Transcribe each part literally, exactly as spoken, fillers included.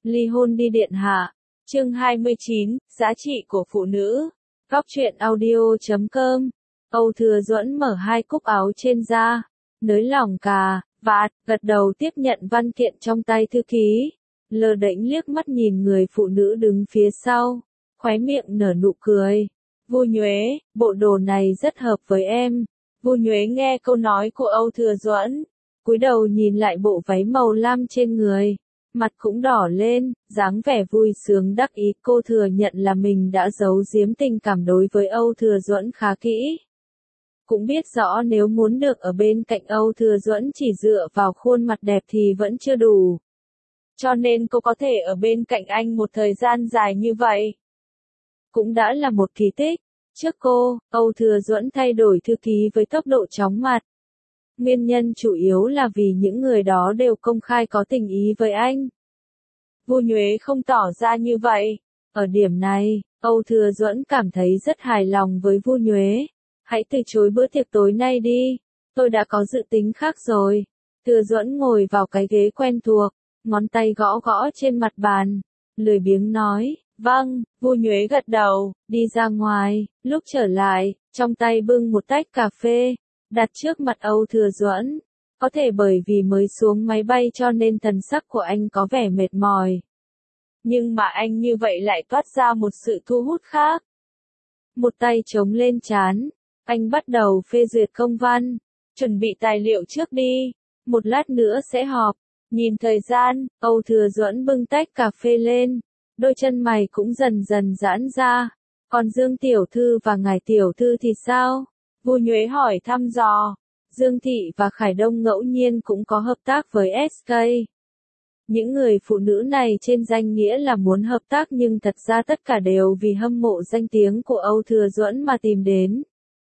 Ly hôn đi điện hạ. Chương hai mươi chín, giá trị của phụ nữ. Góc truyện audio chấm com. Âu Thừa Duẫn mở hai cúc áo trên ra, nới lỏng cà, vạt, gật đầu tiếp nhận văn kiện trong tay thư ký. Lơ đễnh liếc mắt nhìn người phụ nữ đứng phía sau, khóe miệng nở nụ cười. Vu Nhuế, bộ đồ này rất hợp với em. Vu Nhuế nghe câu nói của Âu Thừa Duẫn, cúi đầu nhìn lại bộ váy màu lam trên người, mặt cũng đỏ lên, dáng vẻ vui sướng đắc ý. Cô thừa nhận là mình đã giấu giếm tình cảm đối với Âu Thừa Duẫn khá kỹ. Cũng biết rõ nếu muốn được ở bên cạnh Âu Thừa Duẫn chỉ dựa vào khuôn mặt đẹp thì vẫn chưa đủ. Cho nên cô có thể ở bên cạnh anh một thời gian dài như vậy, cũng đã là một kỳ tích. Trước cô, Âu Thừa Duẫn thay đổi thư ký với tốc độ chóng mặt. Nguyên nhân chủ yếu là vì những người đó đều công khai có tình ý với anh. Vu Nhuế không tỏ ra như vậy. Ở điểm này, Âu Thừa Duẫn cảm thấy rất hài lòng với Vu Nhuế. Hãy từ chối bữa tiệc tối nay đi, tôi đã có dự tính khác rồi. Thừa Duẫn ngồi vào cái ghế quen thuộc, ngón tay gõ gõ trên mặt bàn, lười biếng nói, vâng. Vu Nhuế gật đầu, đi ra ngoài, lúc trở lại, trong tay bưng một tách cà phê, đặt trước mặt Âu Thừa Duẫn. Có thể bởi vì mới xuống máy bay cho nên thần sắc của anh có vẻ mệt mỏi. Nhưng mà anh như vậy lại toát ra một sự thu hút khác. Một tay chống lên trán, anh bắt đầu phê duyệt công văn, chuẩn bị tài liệu trước đi, một lát nữa sẽ họp. Nhìn thời gian, Âu Thừa Duẫn bưng tách cà phê lên, đôi chân mày cũng dần dần giãn ra. Còn Dương tiểu thư và Ngải tiểu thư thì sao? Vu Nhuế hỏi thăm dò. Dương Thị và Khải Đông ngẫu nhiên cũng có hợp tác với ét ca. Những người phụ nữ này trên danh nghĩa là muốn hợp tác nhưng thật ra tất cả đều vì hâm mộ danh tiếng của Âu Thừa Duẫn mà tìm đến.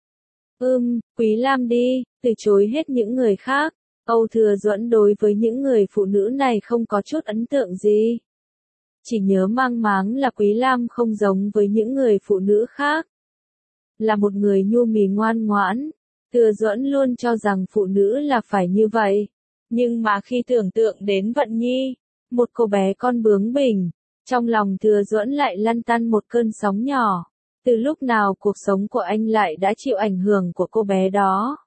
Ừm, Quý Lam đi, từ chối hết những người khác. Âu Thừa Duẫn đối với những người phụ nữ này không có chút ấn tượng gì. Chỉ nhớ mang máng là Quý Lam không giống với những người phụ nữ khác. Là một người nhu mì ngoan ngoãn. Thừa Duẫn luôn cho rằng phụ nữ là phải như vậy. Nhưng mà khi tưởng tượng đến Vận Nhi, một cô bé con bướng bỉnh, trong lòng Thừa Duẫn lại lăn tăn một cơn sóng nhỏ. Từ lúc nào cuộc sống của anh lại đã chịu ảnh hưởng của cô bé đó?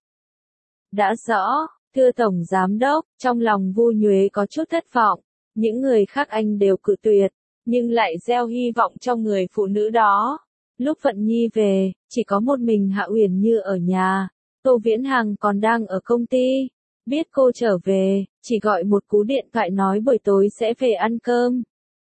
Đã rõ, thưa Tổng Giám Đốc, trong lòng Vu Nhuế có chút thất vọng. Những người khác anh đều cự tuyệt, nhưng lại gieo hy vọng trong người phụ nữ đó. Lúc Vận Nhi về, chỉ có một mình Hạ Uyển Như ở nhà. Tô Viễn Hằng còn đang ở công ty. Biết cô trở về, chỉ gọi một cú điện thoại nói buổi tối sẽ về ăn cơm.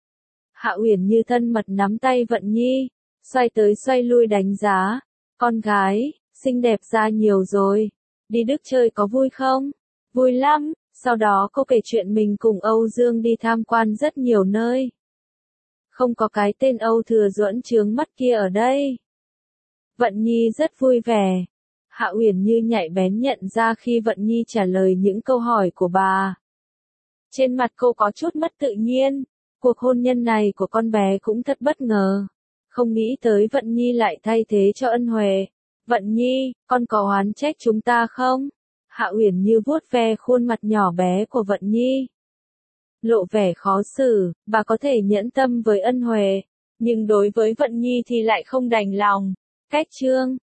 Hạ Uyển Như thân mật nắm tay Vận Nhi, xoay tới xoay lui đánh giá. Con gái, xinh đẹp ra nhiều rồi. Đi Đức chơi có vui không? Vui lắm. Sau đó cô kể chuyện mình cùng Âu Dương đi tham quan rất nhiều nơi. Không có cái tên Âu Thừa Duẫn chướng mắt kia ở đây. Vận Nhi rất vui vẻ. Hạ Uyển Như nhạy bén nhận ra khi Vận Nhi trả lời những câu hỏi của bà. Trên mặt cô có chút mất tự nhiên. Cuộc hôn nhân này của con bé cũng thật bất ngờ. Không nghĩ tới Vận Nhi lại thay thế cho Ân Huệ. Vận Nhi, con có oán trách chúng ta không? Hạ Uyển Như vuốt ve khuôn mặt nhỏ bé của Vận Nhi. Lộ vẻ khó xử, bà có thể nhẫn tâm với Ân Huệ, nhưng đối với Vận Nhi thì lại không đành lòng. Cách chương